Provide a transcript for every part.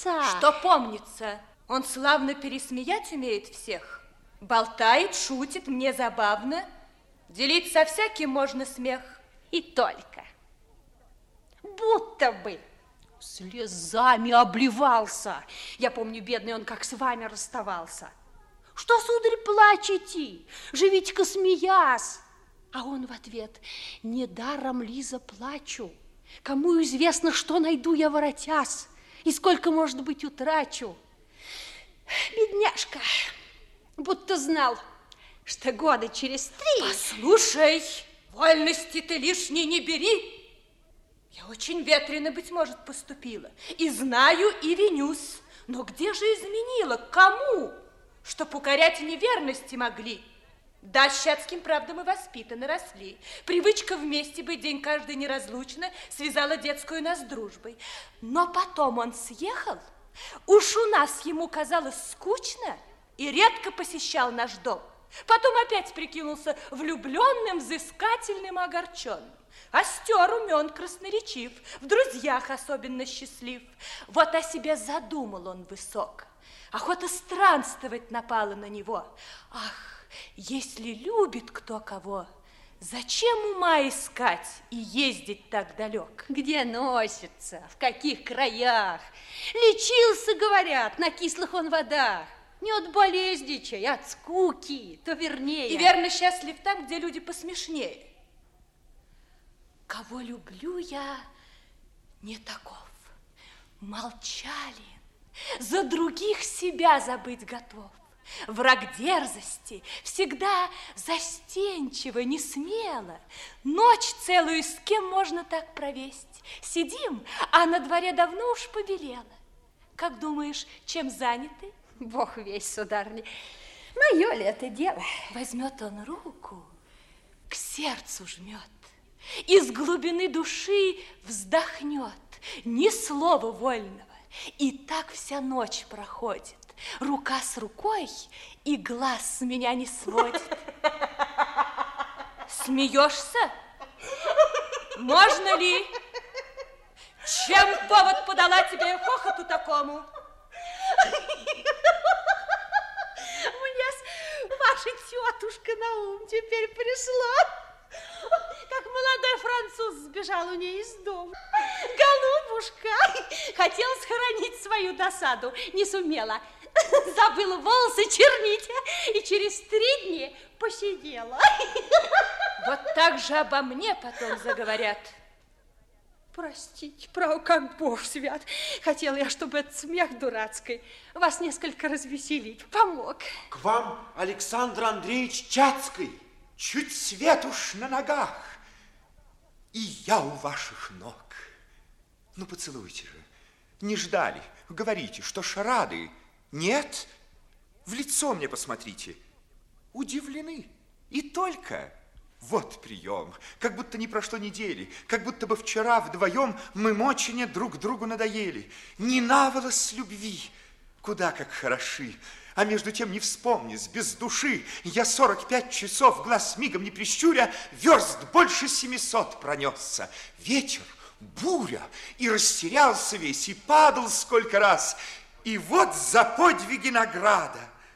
помнится. Что помнится? Он славно пересмеять умеет всех. Болтает, шутит, мне забавно. Делить со всяким можно смех. И только. Будто бы слезами обливался. Я помню, бедный он, как с вами расставался. Что, сударь, плачете? Живите-ка смеясь. А он в ответ: недаром, Лиза, плачу. Кому известно, что найду я воротясь, и сколько, может быть, утрачу. Бедняжка, будто знал, что года через 3... Послушай, вольности ты лишней не бери. Я очень ветрено, быть может, поступила. И знаю, и винюсь. Но где же изменила? Кому? Чтоб укорять неверности могли. Да, щадским правдам и воспитаны росли. Привычка вместе быть день каждый неразлучно связала детскую нас дружбой. Но потом он съехал. Уж у нас ему казалось скучно и редко посещал наш дом. Потом опять прикинулся влюбленным, взыскательным и огорченным. Остер, умен, красноречив, в друзьях особенно счастлив. Вот о себе задумал он высоко. Охота странствовать напала на него. Ах, если любит кто кого, зачем ума искать и ездить так далек? Где носится, в каких краях? Лечился, говорят, на кислых он водах. Не от болезни чай, а от скуки, то вернее. И верно счастлив там, где люди посмешнее. Кого люблю я, не таков. Молчален, за других себя забыть готов. Враг дерзости, всегда застенчиво, не смело. Ночь целую с кем можно так провесть? Сидим, а на дворе давно уж побелело. Как думаешь, чем заняты? Бог весть, сударыня, мое ли это дело? Возьмет он руку, к сердцу жмет, из глубины души вздохнет, ни слова вольного. И так вся ночь проходит. Рука с рукой и глаз с меня не сводит. Смеешься? Можно ли? Чем повод подала тебе хохоту такому? Мне ваша тетушка на ум теперь пришла. Как молодой француз сбежал у нее из дома. Голубушка хотела схоронить свою досаду, не сумела. Забыла волосы чернить и через 3 дня посидела. Вот так же обо мне потом заговорят. Простите, право, как Бог свят. Хотела я, чтобы этот смех дурацкий вас несколько развеселить, помог. К вам Александр Андреевич Чацкий, чуть свет уж на ногах. И я у ваших ног. Ну, поцелуйте же. Не ждали. Говорите, что ж рады. Нет? В лицо мне посмотрите. Удивлены. И только... Вот прием, как будто не прошло недели, как будто бы вчера вдвоем мы мочене друг другу надоели. Не наволос любви, куда как хороши, а между тем не вспомнись, без души. Я 45 часов, глаз мигом не прищуря, верст больше 700 пронесся. Ветер, буря, и растерялся весь, и падал сколько раз. И вот за подвиги награда.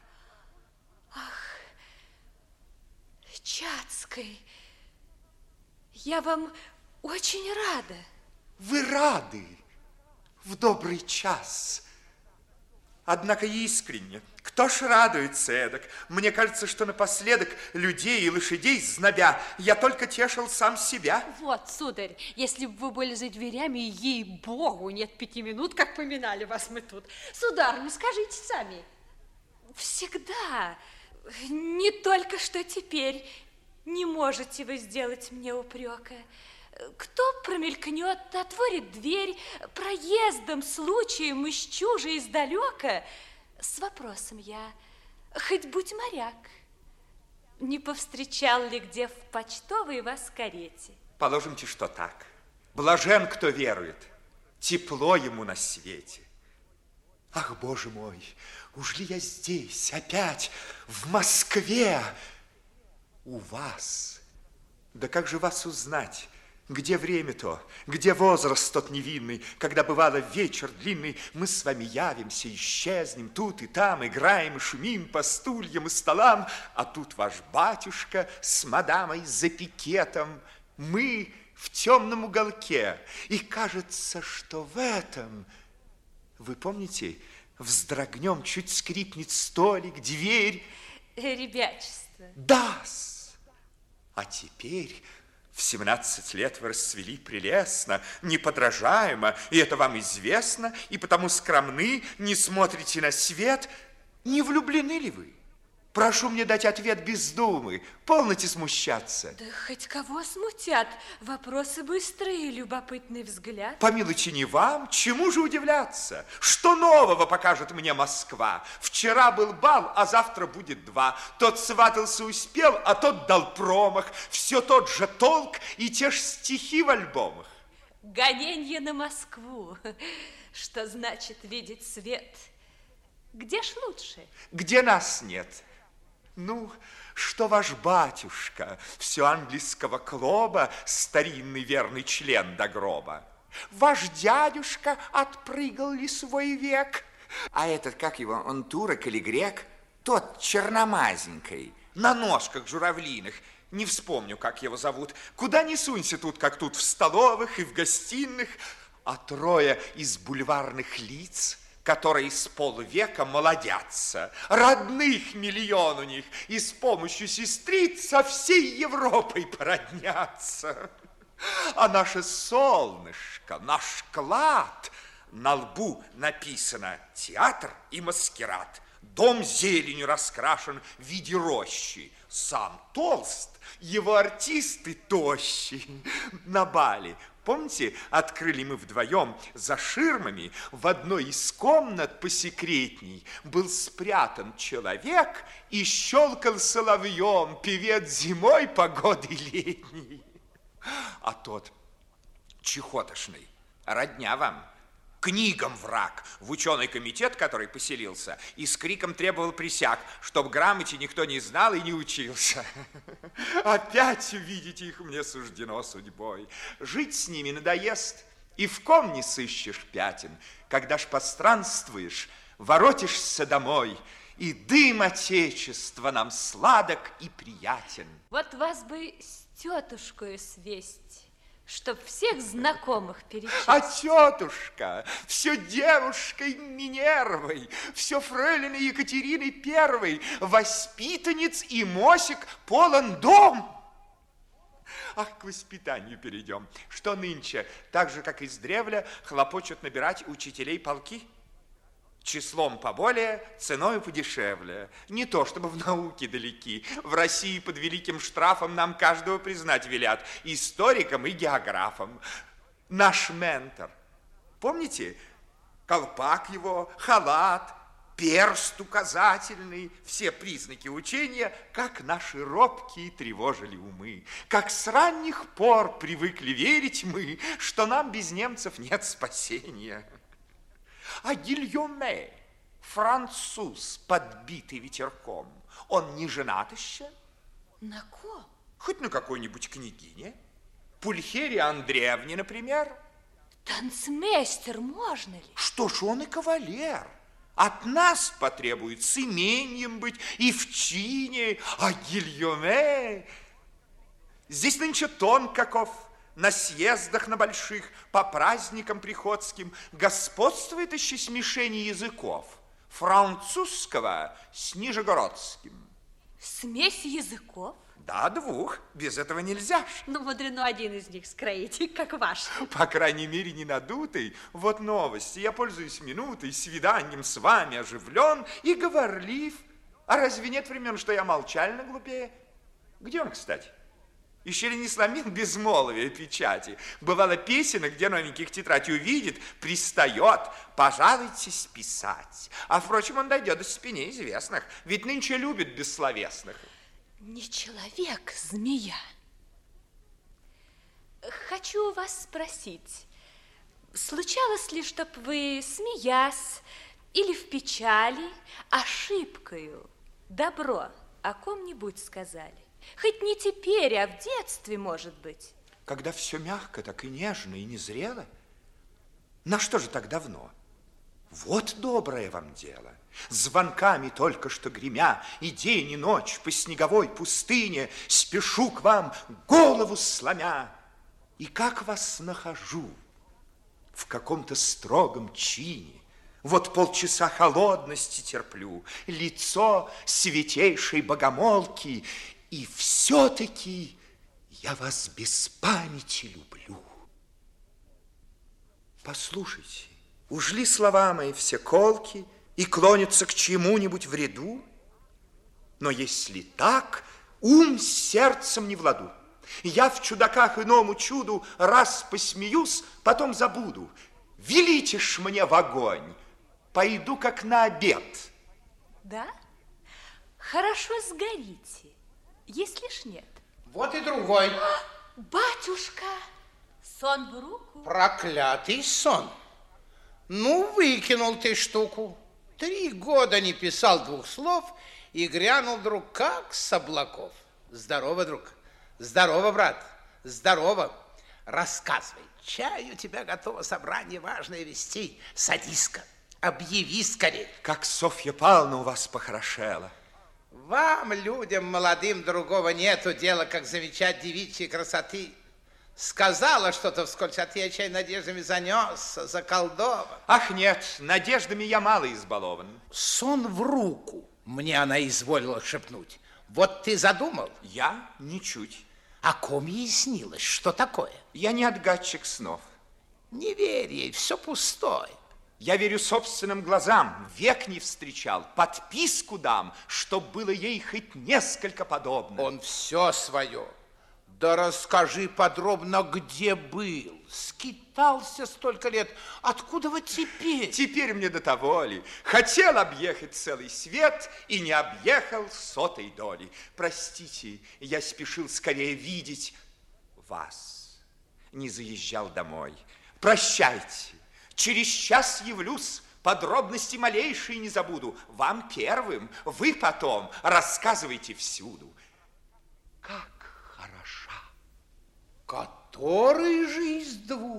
Чацкий, я вам очень рада. Вы рады в добрый час. Однако искренне, кто ж радуется эдак? Мне кажется, что напоследок людей и лошадей знобя, я только тешил сам себя. Вот, сударь, если бы вы были за дверями, ей-богу, нет 5 минут, как поминали вас мы тут. Сударыня, скажите сами. Всегда... Не только что теперь не можете вы сделать мне упрека. Кто промелькнет, отворит дверь проездом, случаем, из чужа, издалека, с вопросом я, хоть будь моряк, не повстречал ли где в почтовой вас карете? Положимте, что так. Блажен, кто верует, тепло ему на свете. Ах, Боже мой, уж ли я здесь, опять, в Москве, у вас? Да как же вас узнать? Где время то, где возраст тот невинный, когда бывало вечер длинный, мы с вами явимся, исчезнем тут и там, играем и шумим по стульям и столам, а тут ваш батюшка с мадамой за пикетом, мы в темном уголке, и кажется, что в этом, вы помните, вздрогнем, чуть скрипнет столик, дверь. Ребячество. Да-с. А теперь в 17 лет вы расцвели прелестно, неподражаемо, и это вам известно, и потому скромны, не смотрите на свет. Не влюблены ли вы? Прошу мне дать ответ без думы, полноте смущаться. Да хоть кого смутят, вопросы быстрые, любопытный взгляд. Помилуйте, не вам, чему же удивляться? Что нового покажет мне Москва? Вчера был бал, а завтра будет два. Тот сватался успел, а тот дал промах. Все тот же толк и те же стихи в альбомах. Гоненье на Москву, что значит видеть свет. Где ж лучше? Где нас нет? Ну, что ваш батюшка, все английского клуба, старинный верный член до гроба. Ваш дядюшка отпрыгал ли свой век? А этот, как его, он турок или грек? Тот черномазенький. На ножках журавлиных, не вспомню, как его зовут. Куда ни сунься тут, как тут, в столовых и в гостиных, а трое из бульварных лиц, которые с полвека молодятся. Родных миллион у них, и с помощью сестриц со всей Европой породнятся. А наше солнышко, наш клад, на лбу написано «Театр и маскарад». Дом зеленью раскрашен в виде рощи. Сам толст, его артисты тощи. На бале, помните, открыли мы вдвоем за ширмами, в одной из комнат посекретней был спрятан человек и щелкал соловьем, певец зимой, погоды летней. А тот чехотошный, родня вам, книгам враг, в ученый комитет, который поселился, и с криком требовал присяг, чтоб грамоте никто не знал и не учился. Опять увидеть их мне суждено судьбой. Жить с ними надоест, и в ком не сыщешь пятен. Когда ж постранствуешь, воротишься домой, и дым отечества нам сладок и приятен. Вот вас бы с тетушкой свесть, чтоб всех знакомых перечислить. А тетушка все девушкой Минервой, все фрейлиной Екатериной Первой, воспитанниц и мосик полон дом. Ах, к воспитанию перейдем. Что нынче, так же, как издревле, хлопочут набирать учителей полки? Числом поболее, ценою подешевле. Не то, чтобы в науке далеки. В России под великим штрафом нам каждого признать велят. Историком и географом. Наш ментор. Помните? Колпак его, халат, перст указательный. Все признаки учения, как наши робкие тревожили умы. Как с ранних пор привыкли верить мы, что нам без немцев нет спасения. А Гильоме, француз, подбитый ветерком, он не женат еще? На ком? Хоть на какой-нибудь княгине. Пульхерии Андреевне, например. Танцмейстер, можно ли? Что ж, он и кавалер. От нас потребует с имением быть и в чине. А Гильоме... Здесь нынче тон каков. На съездах на больших, по праздникам приходским господствует еще смешение языков. Французского с нижегородским. Смесь языков? Да, двух. Без этого нельзя ж. Ну, мудрено один из них скроите, как ваш. По крайней мере, не надутый. Вот новости. Я пользуюсь минутой, свиданием с вами оживлен и говорлив. А разве нет времен, что я молчально глупее? Где он, кстати? Еще ли не сломил безмолвие печати? Бывало, песенок, где новеньких тетрадь увидит, пристает, пожалуйте списать. А, впрочем, он дойдет до спине известных, ведь нынче любит бессловесных. Не человек, змея. Хочу у вас спросить, случалось ли, чтоб вы, смеясь или в печали, ошибкою добро о ком-нибудь сказали? Хоть не теперь, а в детстве, может быть. когда все мягко, так и нежно, и незрело? На что же так давно? Вот доброе вам дело. Звонками только что гремя, и день, и ночь по снеговой пустыне спешу к вам, голову сломя. И как вас нахожу в каком-то строгом чине, вот полчаса холодности терплю, лицо святейшей богомолки, и все-таки я вас без памяти люблю. Послушайте, уж ли слова мои все колки и клонятся к чему-нибудь вреду? Но если так, ум с сердцем не в ладу. Я в чудаках иному чуду раз посмеюсь, потом забуду. Велите ж мне в огонь, пойду как на обед. Да? Хорошо сгорите, если ж нет. Вот и другой. Батюшка, сон в руку. Проклятый сон. Ну, выкинул ты штуку. 3 года не писал 2 слов и грянул вдруг как с облаков. Здорово, друг. Здорово, брат. Здорово. Рассказывай. Чай у тебя готово собрание важное вести. Садись-ка. Объяви скорее. Как Софья Павловна у вас похорошела. Вам, людям молодым, другого нету дела, как замечать девичьей красоты. Сказала что-то вскользь, а ты, чай, надеждами занесся, заколдован. Ах, нет, надеждами я мало избалован. Сон в руку, мне она изволила шепнуть. Вот ты задумал? Я ничуть. О ком ей снилось? Что такое? Я не отгадчик снов. Не верь ей, все пустое. Я верю собственным глазам, век не встречал, подписку дам, чтоб было ей хоть несколько подобно. Он все свое. Да расскажи подробно, где был. Скитался столько лет. Откуда вот теперь? Теперь мне до того ли. Хотел объехать целый свет и не объехал 100-й доли. Простите, я спешил скорее видеть вас. Не заезжал домой. Прощайте. Через час явлюсь, подробности малейшие не забуду. Вам первым, вы потом рассказывайте всюду. Как хороша. Который же из 2?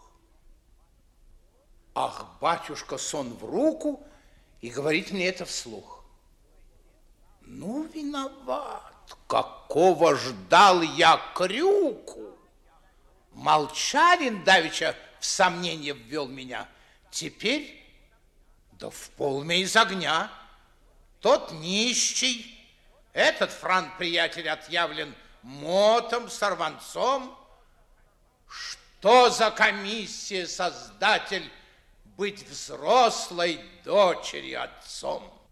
Ах, батюшка, сон в руку, и говорит мне это вслух. Ну, виноват, какого ждал я крюку. Молчалин давеча в сомнение ввел меня. Теперь, да в полме из огня. Тот нищий, этот франт-приятель отъявлен мотом, сорванцом. Что за комиссия, создатель, быть взрослой дочери отцом?